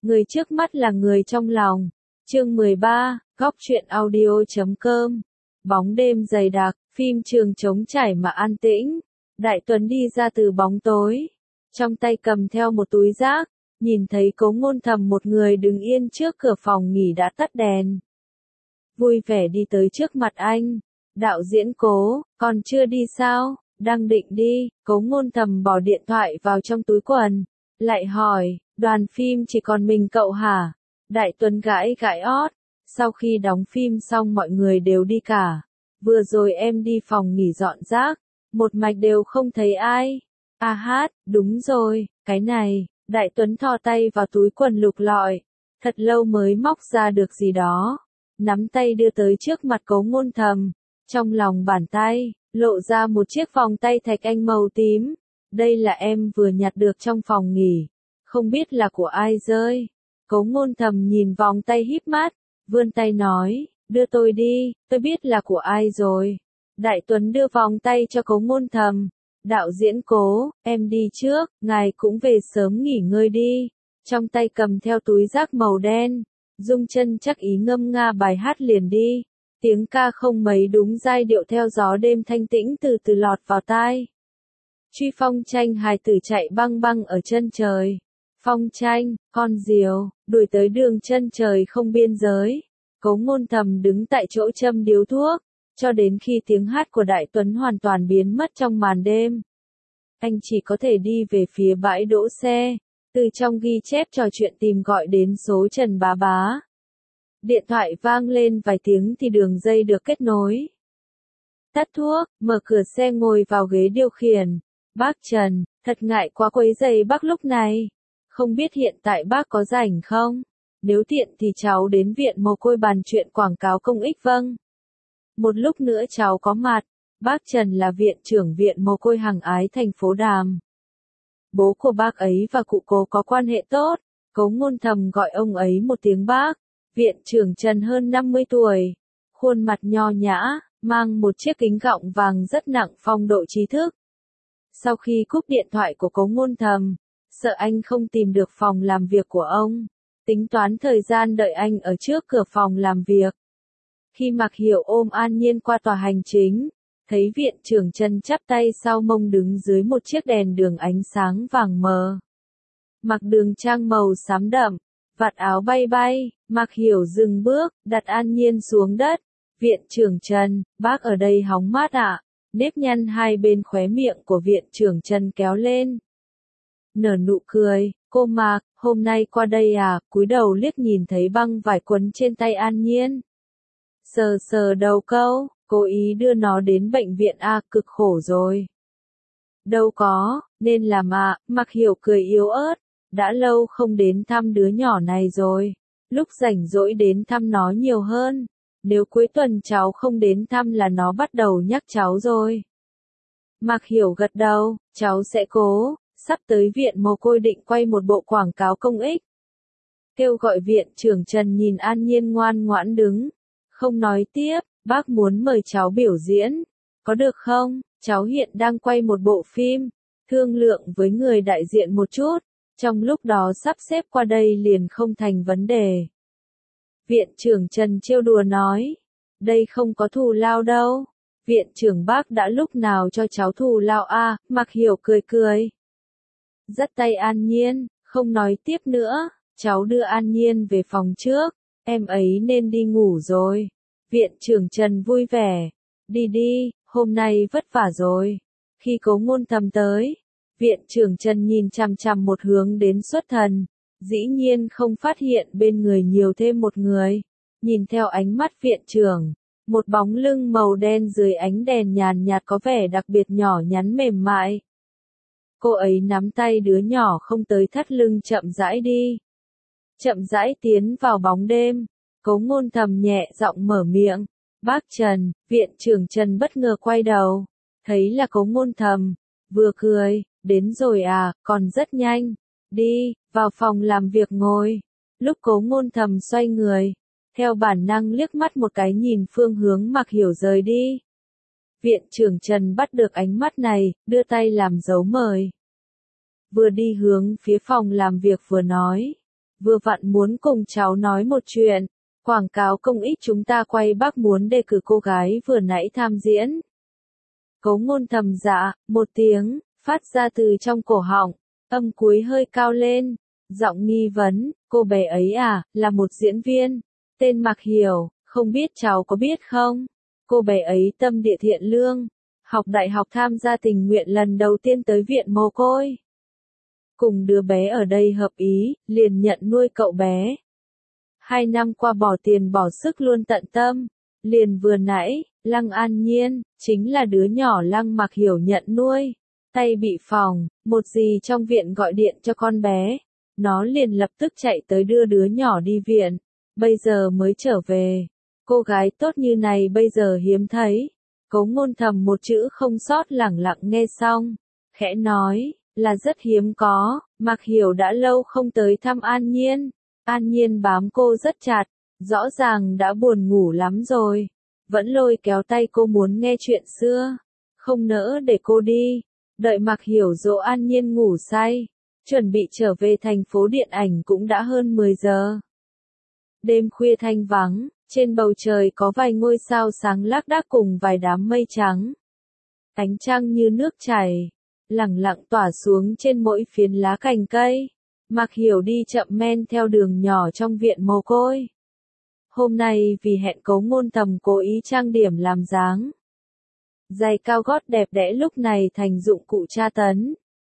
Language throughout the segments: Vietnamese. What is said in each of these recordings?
Người trước mắt là người trong lòng. Chương 13, Góc truyện audio.com. Bóng đêm dày đặc, phim trường trống trải mà an tĩnh. Đại Tuấn đi ra từ bóng tối, trong tay cầm theo một túi rác, nhìn thấy Cố Ngôn Thầm một người đứng yên trước cửa phòng nghỉ đã tắt đèn. Vui vẻ đi tới trước mặt anh. Đạo diễn Cố, còn chưa đi sao? Đang định đi. Cố Ngôn Thầm bỏ điện thoại vào trong túi quần, lại hỏi, đoàn phim chỉ còn mình cậu hả? Đại Tuấn gãi gãi ót, sau khi đóng phim xong mọi người đều đi cả. Vừa rồi em đi phòng nghỉ dọn rác, một mạch đều không thấy ai. À hát, đúng rồi, cái này. Đại Tuấn thò tay vào túi quần lục lọi, thật lâu mới móc ra được gì đó. Nắm tay đưa tới trước mặt Cố Ngôn Thầm, trong lòng bàn tay, lộ ra một chiếc vòng tay thạch anh màu tím. Đây là em vừa nhặt được trong phòng nghỉ, không biết là của ai rơi. Cố Ngôn Thầm nhìn vòng tay híp mắt, vươn tay nói, đưa tôi đi, tôi biết là của ai rồi. Đại Tuấn đưa vòng tay cho Cố Ngôn Thầm. Đạo diễn Cố, em đi trước, ngài cũng về sớm nghỉ ngơi đi. Trong tay cầm theo túi rác màu đen, Dung Chân chắc ý ngâm nga bài hát liền đi. Tiếng ca không mấy đúng giai điệu theo gió đêm thanh tĩnh từ từ lọt vào tai. Truy Phong Tranh hài tử chạy băng băng ở chân trời. Phong Tranh, con diều, đuổi tới đường chân trời không biên giới. Cố Ngôn Thầm đứng tại chỗ châm điếu thuốc, cho đến khi tiếng hát của Đại Tuấn hoàn toàn biến mất trong màn đêm. Anh chỉ có thể đi về phía bãi đỗ xe, từ trong ghi chép trò chuyện tìm gọi đến số Trần Bá Bá. Điện thoại vang lên vài tiếng thì đường dây được kết nối. Tắt thuốc, mở cửa xe ngồi vào ghế điều khiển. Bác Trần, thật ngại quá quấy rầy bác lúc này. Không biết hiện tại bác có rảnh không? Nếu tiện thì cháu đến viện mồ côi bàn chuyện quảng cáo công ích vâng. Một lúc nữa cháu có mặt. Bác Trần là viện trưởng viện mồ côi Hằng Ái thành phố Đàm. Bố của bác ấy và cụ Cố có quan hệ tốt. Cố Ngôn Thầm gọi ông ấy một tiếng bác. Viện trưởng Trần hơn 50 tuổi. Khuôn mặt nho nhã, mang một chiếc kính gọng vàng rất nặng phong độ trí thức. Sau khi cúp điện thoại của Cố Ngôn Thầm, sợ anh không tìm được phòng làm việc của ông, tính toán thời gian đợi anh ở trước cửa phòng làm việc. Khi Mạc Hiểu ôm An Nhiên qua tòa hành chính, thấy viện trưởng Trần chắp tay sau mông đứng dưới một chiếc đèn đường ánh sáng vàng mờ. Mặc đường trang màu xám đậm, vạt áo bay bay, Mạc Hiểu dừng bước, đặt An Nhiên xuống đất. Viện trưởng Trần, bác ở đây hóng mát ạ. Nếp nhăn hai bên khóe miệng của viện trưởng Trần kéo lên. Nở nụ cười, cô Mạc, hôm nay qua đây à, cúi đầu liếc nhìn thấy băng vải quấn trên tay An Nhiên. Sờ sờ đầu câu, cố ý đưa nó đến bệnh viện à, cực khổ rồi. Đâu có, nên làm à, Mạc Hiểu cười yếu ớt, đã lâu không đến thăm đứa nhỏ này rồi, lúc rảnh rỗi đến thăm nó nhiều hơn. Nếu cuối tuần cháu không đến thăm là nó bắt đầu nhắc cháu rồi. Mạc Hiểu gật đầu, cháu sẽ cố, sắp tới viện mồ côi định quay một bộ quảng cáo công ích. Kêu gọi viện trưởng Trần nhìn An Nhiên ngoan ngoãn đứng, không nói tiếp, bác muốn mời cháu biểu diễn, có được không? Cháu hiện đang quay một bộ phim, thương lượng với người đại diện một chút, trong lúc đó sắp xếp qua đây liền không thành vấn đề. Viện trưởng Trần trêu đùa nói, đây không có thù lao đâu. Viện trưởng bác đã lúc nào cho cháu thù lao à, Mạc Hiểu cười cười. Dắt tay An Nhiên, không nói tiếp nữa, cháu đưa An Nhiên về phòng trước, em ấy nên đi ngủ rồi. Viện trưởng Trần vui vẻ, đi đi, hôm nay vất vả rồi. Khi Cố Ngôn Thầm tới, viện trưởng Trần nhìn chằm chằm một hướng đến xuất thần. Dĩ nhiên không phát hiện bên người nhiều thêm một người. Nhìn theo ánh mắt viện trưởng, một bóng lưng màu đen dưới ánh đèn nhàn nhạt có vẻ đặc biệt nhỏ nhắn mềm mại. Cô ấy nắm tay đứa nhỏ không tới thắt lưng chậm rãi đi. Chậm rãi tiến vào bóng đêm. Cố Ngôn Thầm nhẹ giọng mở miệng. Bác Trần, viện trưởng Trần bất ngờ quay đầu. Thấy là Cố Ngôn Thầm. Vừa cười, đến rồi à, còn rất nhanh. Đi, vào phòng làm việc ngồi. Lúc Cố Ngôn Thầm xoay người, theo bản năng liếc mắt một cái nhìn phương hướng Mạc Hiểu rời đi. Viện trưởng Trần bắt được ánh mắt này, đưa tay làm dấu mời. Vừa đi hướng phía phòng làm việc vừa nói, vừa vặn muốn cùng cháu nói một chuyện, quảng cáo công ích chúng ta quay bác muốn đề cử cô gái vừa nãy tham diễn. Cố Ngôn thầm dạ, một tiếng, phát ra từ trong cổ họng, âm cuối hơi cao lên, giọng nghi vấn, cô bé ấy à, là một diễn viên, tên Mạc Hiểu, không biết cháu có biết không? Cô bé ấy tâm địa thiện lương, học đại học tham gia tình nguyện lần đầu tiên tới viện mồ côi. Cùng đứa bé ở đây hợp ý, liền nhận nuôi cậu bé. 2 năm qua bỏ tiền bỏ sức luôn tận tâm, liền vừa nãy, Lăng An Nhiên, chính là đứa nhỏ Lăng Mạc Hiểu nhận nuôi. Tay bị phỏng, một dì trong viện gọi điện cho con bé. Nó liền lập tức chạy tới đưa đứa nhỏ đi viện, bây giờ mới trở về. Cô gái tốt như này bây giờ hiếm thấy. Cố Ngôn thầm một chữ không sót lẳng lặng nghe xong, khẽ nói, là rất hiếm có, Mạc Hiểu đã lâu không tới thăm An Nhiên. An Nhiên bám cô rất chặt, rõ ràng đã buồn ngủ lắm rồi. Vẫn lôi kéo tay cô muốn nghe chuyện xưa, không nỡ để cô đi. Đợi Mạc Hiểu dỗ An Nhiên ngủ say, chuẩn bị trở về thành phố điện ảnh cũng đã hơn 10 giờ. Đêm khuya thanh vắng, trên bầu trời có vài ngôi sao sáng lác đác cùng vài đám mây trắng. Ánh trăng như nước chảy, lẳng lặng tỏa xuống trên mỗi phiến lá cành cây. Mạc Hiểu đi chậm men theo đường nhỏ trong viện mồ côi. Hôm nay vì hẹn Cố Ngôn thầm cố ý trang điểm làm dáng. Giày cao gót đẹp đẽ lúc này thành dụng cụ tra tấn.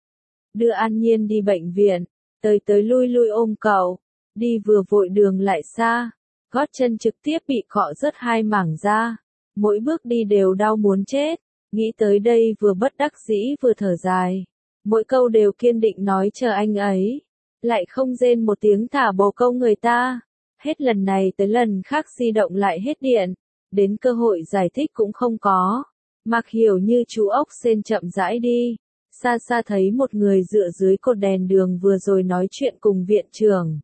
Đưa An Nhiên đi bệnh viện, tới lui lui ôm cậu, đi vừa vội đường lại xa, gót chân trực tiếp bị cọ rớt 2 mảng da, mỗi bước đi đều đau muốn chết, nghĩ tới đây vừa bất đắc dĩ vừa thở dài, mỗi câu đều kiên định nói chờ anh ấy, lại không rên một tiếng thả bồ câu người ta, hết lần này tới lần khác di động lại hết điện, đến cơ hội giải thích cũng không có. Mạc Hiểu như chú ốc sên chậm rãi đi, xa xa thấy một người dựa dưới cột đèn đường vừa rồi nói chuyện cùng viện trưởng.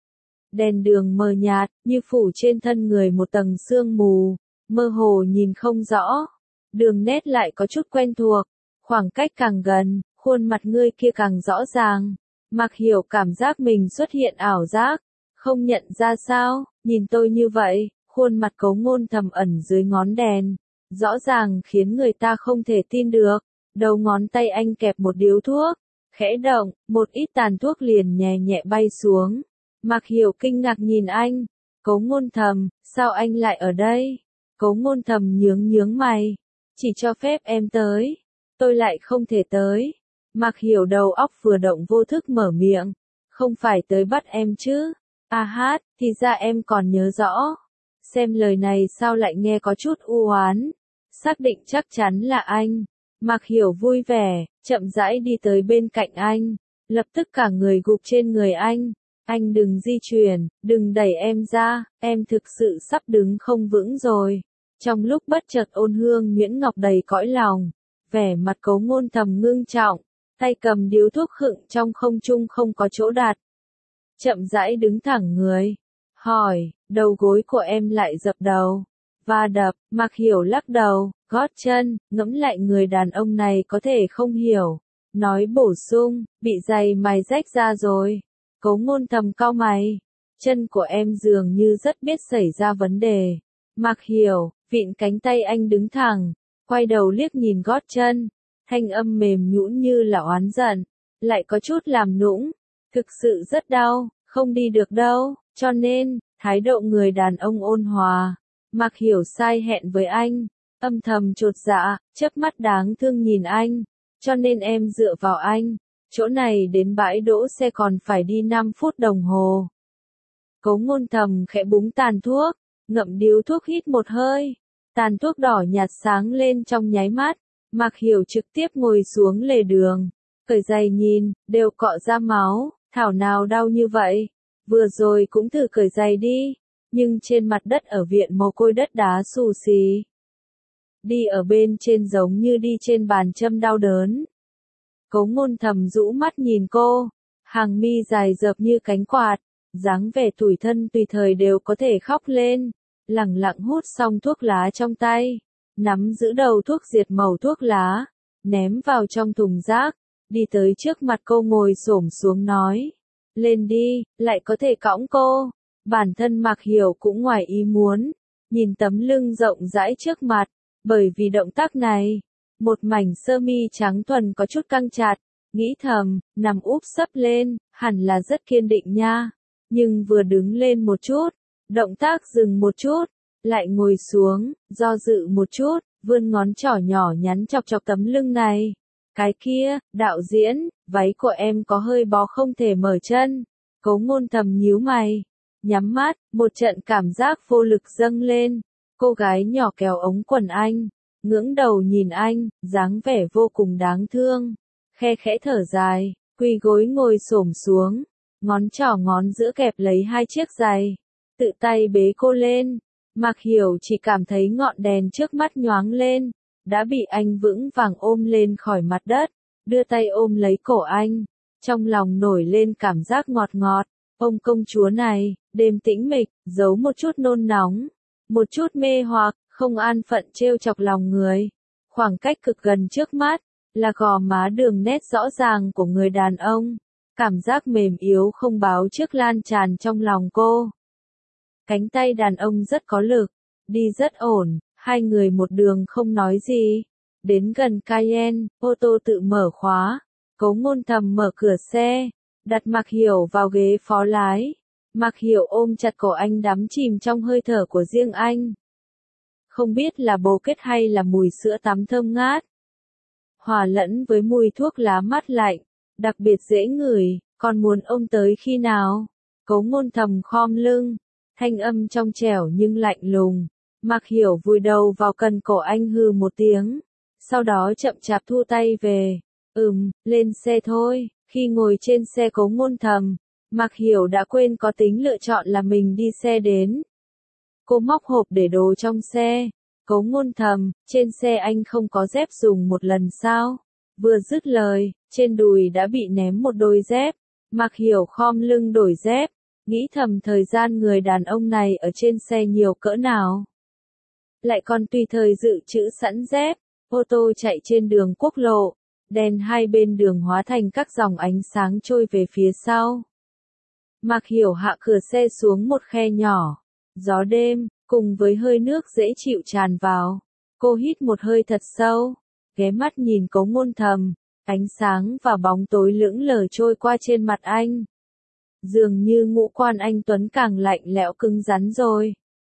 Đèn đường mờ nhạt, như phủ trên thân người một tầng sương mù, mơ hồ nhìn không rõ. Đường nét lại có chút quen thuộc, khoảng cách càng gần, khuôn mặt người kia càng rõ ràng. Mạc Hiểu cảm giác mình xuất hiện ảo giác, không nhận ra sao, nhìn tôi như vậy, khuôn mặt Cố Ngôn thầm ẩn dưới ngón đèn. Rõ ràng khiến người ta không thể tin được, đầu ngón tay anh kẹp một điếu thuốc, khẽ động, một ít tàn thuốc liền nhẹ nhẹ bay xuống. Mạc Hiểu kinh ngạc nhìn anh, Cố Ngôn thầm, sao anh lại ở đây? Cố Ngôn thầm nhướng mày, chỉ cho phép em tới, tôi lại không thể tới. Mạc Hiểu đầu óc vừa động vô thức mở miệng, không phải tới bắt em chứ? À hát, thì ra em còn nhớ rõ. Xem lời này sao lại nghe có chút u oán. Xác định chắc chắn là anh. Mạc Hiểu vui vẻ, chậm rãi đi tới bên cạnh anh, lập tức cả người gục trên người anh. Anh đừng di chuyển, đừng đẩy em ra, em thực sự sắp đứng không vững rồi. Trong lúc bất chợt Ôn Hương Nhuyễn Ngọc đầy cõi lòng, vẻ mặt Cố Ngôn thầm ngưng trọng, tay cầm điếu thuốc khựng trong không trung không có chỗ đặt. Chậm rãi đứng thẳng người, hỏi, đầu gối của em lại dập đầu. Va đập, Mạc Hiểu lắc đầu, gót chân, ngẫm lại người đàn ông này có thể không hiểu. Nói bổ sung, bị giày mày rách ra rồi. Cố Ngôn thầm cau mày. Chân của em dường như rất biết xảy ra vấn đề. Mạc Hiểu, vịn cánh tay anh đứng thẳng, quay đầu liếc nhìn gót chân. Thanh âm mềm nhũn như là oán giận, lại có chút làm nũng. Thực sự rất đau, không đi được đâu, cho nên, thái độ người đàn ông ôn hòa. Mạc Hiểu sai hẹn với anh, âm thầm chột dạ, chớp mắt đáng thương nhìn anh, cho nên em dựa vào anh, chỗ này đến bãi đỗ xe còn phải đi 5 phút đồng hồ. Cố Ngôn thầm khẽ búng tàn thuốc, ngậm điếu thuốc hít một hơi, tàn thuốc đỏ nhạt sáng lên trong nháy mắt, Mạc Hiểu trực tiếp ngồi xuống lề đường, cởi giày nhìn, đều cọ ra máu, thảo nào đau như vậy, vừa rồi cũng thử cởi giày đi. Nhưng trên mặt đất ở viện mồ côi đất đá xù xì. Đi ở bên trên giống như đi trên bàn châm đau đớn. Cố Ngôn thầm rũ mắt nhìn cô, hàng mi dài dập như cánh quạt, dáng vẻ tủi thân tùy thời đều có thể khóc lên, lẳng lặng hút xong thuốc lá trong tay, nắm giữ đầu thuốc diệt màu thuốc lá, ném vào trong thùng rác, đi tới trước mặt cô ngồi xổm xuống nói, Lên đi, lại có thể cõng cô. Bản thân Mạc Hiểu cũng ngoài ý muốn, nhìn tấm lưng rộng rãi trước mặt, bởi vì động tác này, một mảnh sơ mi trắng thuần có chút căng chặt, nghĩ thầm, nằm úp sấp lên, hẳn là rất kiên định nha. Nhưng vừa đứng lên một chút, động tác dừng một chút, lại ngồi xuống, do dự một chút, vươn ngón trỏ nhỏ nhắn chọc chọc tấm lưng này. Cái kia, đạo diễn, váy của em có hơi bó không thể mở chân. Cố Ngôn Thầm nhíu mày, nhắm mắt, một trận cảm giác vô lực dâng lên. Cô gái nhỏ kéo ống quần anh, ngưỡng đầu nhìn anh, dáng vẻ vô cùng đáng thương. Khe khẽ thở dài, quỳ gối ngồi xổm xuống, ngón trỏ ngón giữa kẹp lấy hai chiếc giày, tự tay bế cô lên. Mạc Hiểu chỉ cảm thấy ngọn đèn trước mắt nhoáng lên, đã bị anh vững vàng ôm lên khỏi mặt đất, đưa tay ôm lấy cổ anh, trong lòng nổi lên cảm giác ngọt ngọt. Ông công chúa này, đêm tĩnh mịch, giấu một chút nôn nóng, một chút mê hoặc, không an phận trêu chọc lòng người. Khoảng cách cực gần trước mắt, là gò má đường nét rõ ràng của người đàn ông. Cảm giác mềm yếu không báo trước lan tràn trong lòng cô. Cánh tay đàn ông rất có lực, đi rất ổn, hai người một đường không nói gì. Đến gần Cayenne, ô tô tự mở khóa, Cố Ngôn Thầm mở cửa xe, đặt Mạc Hiểu vào ghế phó lái. Mạc Hiểu ôm chặt cổ anh đắm chìm trong hơi thở của riêng anh. Không biết là bồ kết hay là mùi sữa tắm thơm ngát, hòa lẫn với mùi thuốc lá mát lạnh, đặc biệt dễ ngửi, còn muốn ôm tới khi nào? Cố Ngôn Thầm khom lưng, thanh âm trong trẻo nhưng lạnh lùng. Mạc Hiểu vùi đầu vào cần cổ anh hừ một tiếng, sau đó chậm chạp thu tay về. Lên xe thôi. Khi ngồi trên xe Cố Ngôn Thầm, Mạc Hiểu đã quên có tính lựa chọn là mình đi xe đến. Cô móc hộp để đồ trong xe. Cố Ngôn Thầm, trên xe anh không có dép dùng một lần sao? Vừa dứt lời, trên đùi đã bị ném một đôi dép. Mạc Hiểu khom lưng đổi dép, nghĩ thầm thời gian người đàn ông này ở trên xe nhiều cỡ nào. Lại còn tùy thời dự trữ sẵn dép. Ô tô chạy trên đường quốc lộ, đèn hai bên đường hóa thành các dòng ánh sáng trôi về phía sau. Mạc Hiểu hạ cửa xe xuống một khe nhỏ. Gió đêm, cùng với hơi nước dễ chịu tràn vào. Cô hít một hơi thật sâu, ghé mắt nhìn Cố Ngôn Thầm, ánh sáng và bóng tối lững lờ trôi qua trên mặt anh. Dường như ngũ quan anh Tuấn càng lạnh lẽo cứng rắn rồi.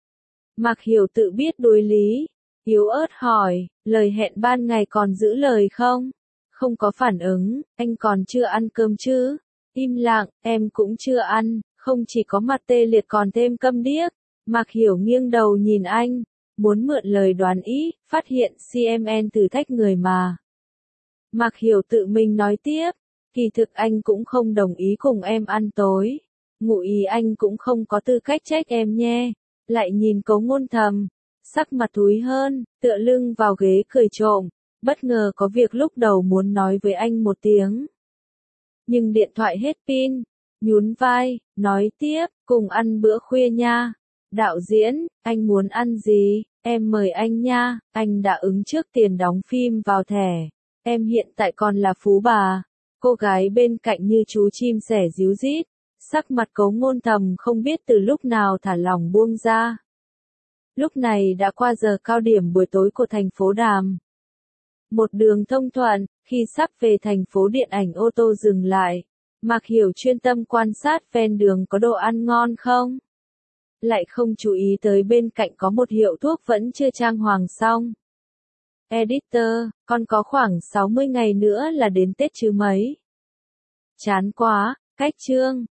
Mạc Hiểu tự biết đối lý, yếu ớt hỏi, lời hẹn ban ngày còn giữ lời không? Không có phản ứng, anh còn chưa ăn cơm chứ? Im lặng, em cũng chưa ăn, không chỉ có mặt tê liệt còn thêm câm điếc. Mạc Hiểu nghiêng đầu nhìn anh, muốn mượn lời đoán ý, phát hiện CMN thử thách người mà. Mạc Hiểu tự mình nói tiếp, kỳ thực anh cũng không đồng ý cùng em ăn tối. Ngụ ý anh cũng không có tư cách trách em nhé. Lại nhìn Cố Ngôn Thầm, sắc mặt thúi hơn, tựa lưng vào ghế cười trộm, bất ngờ có việc lúc đầu muốn nói với anh một tiếng. Nhưng điện thoại hết pin, nhún vai, nói tiếp, cùng ăn bữa khuya nha. Đạo diễn, anh muốn ăn gì? Em mời anh nha, anh đã ứng trước tiền đóng phim vào thẻ. Em hiện tại còn là phú bà. Cô gái bên cạnh như chú chim sẻ ríu rít, sắc mặt Cố Ngôn Thầm không biết từ lúc nào thả lỏng buông ra. Lúc này đã qua giờ cao điểm buổi tối của thành phố Đàm. Một đường thông thuận, khi sắp về thành phố điện ảnh ô tô dừng lại. Mạc Hiểu chuyên tâm quan sát ven đường có đồ ăn ngon không. Lại không chú ý tới bên cạnh có một hiệu thuốc vẫn chưa trang hoàng xong. Editor, còn có khoảng 60 ngày nữa là đến Tết chứ mấy. Chán quá, cách chương.